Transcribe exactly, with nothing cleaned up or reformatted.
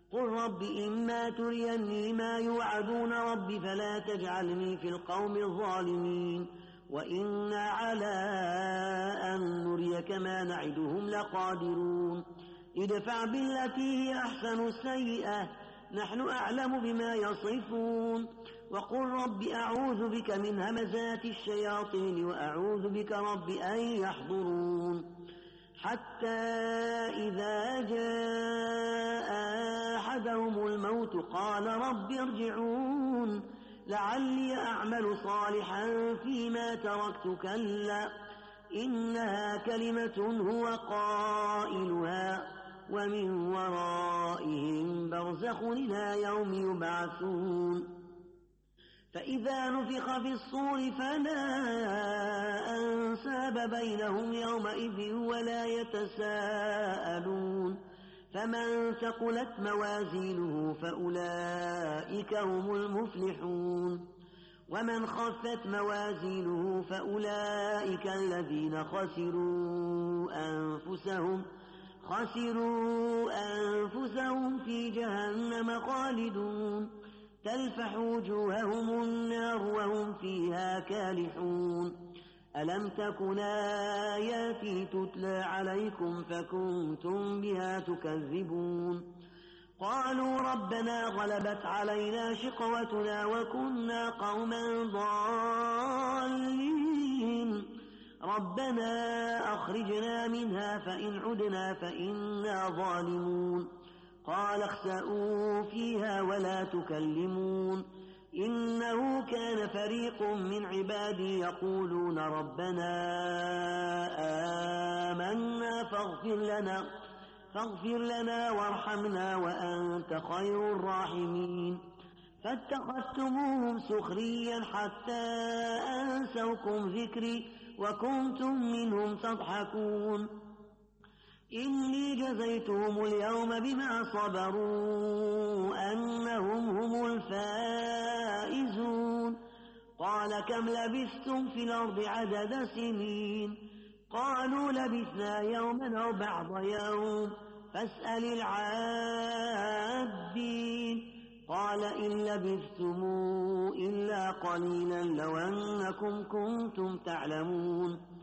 قل رب إما تريني ما يوعدون رب فلا تجعلني في القوم الظالمين وإنا على أن نريك ما نعدهم لقادرون ادفع بالتي هي أحسن السيئة نحن أعلم بما يصفون وقل رب أعوذ بك من همزات الشياطين وأعوذ بك رب أن يحضرون حتى إذا جاء أحدهم الموت قال رب ارجعون لعلي أعمل صالحا فيما تركت كلا إنها كلمة هو قائلها ومن ورائهم برزخ إلى يوم يبعثون فإذا نفخ في الصور فلا أنساب بينهم يومئذ ولا يتساءلون فمن ثقلت موازينه فأولئك هم المفلحون ومن خفت موازينه فأولئك الذين خسروا أنفسهم خسروا أنفسهم في جهنم خالدون تلفح وجوههم النار وهم فيها كالحون ألم تكن آياتي تتلى عليكم فكنتم بها تكذبون قالوا ربنا غلبت علينا شقوتنا وكنا قوما ضالين ربنا أخرجنا منها فإن عدنا فإنا ظالمون قال اخسئوا فيها ولا تكلمون إنه كان فريق من عبادي يقولون ربنا آمنا فاغفر لنا فاغفر لنا وارحمنا وأنت خير الراحمين فاتخذتموهم سخريا حتى أنسوكم ذكري وكنتم منهم تضحكون إني جزيتهم اليوم بما صبروا أنهم هم الفائزون قال كم لبثتم في الأرض عدد سنين قالوا لبثنا يوما أو بعض يوم فاسأل العادين قال إن لبثتم إلا قليلا لو أنكم كنتم تعلمون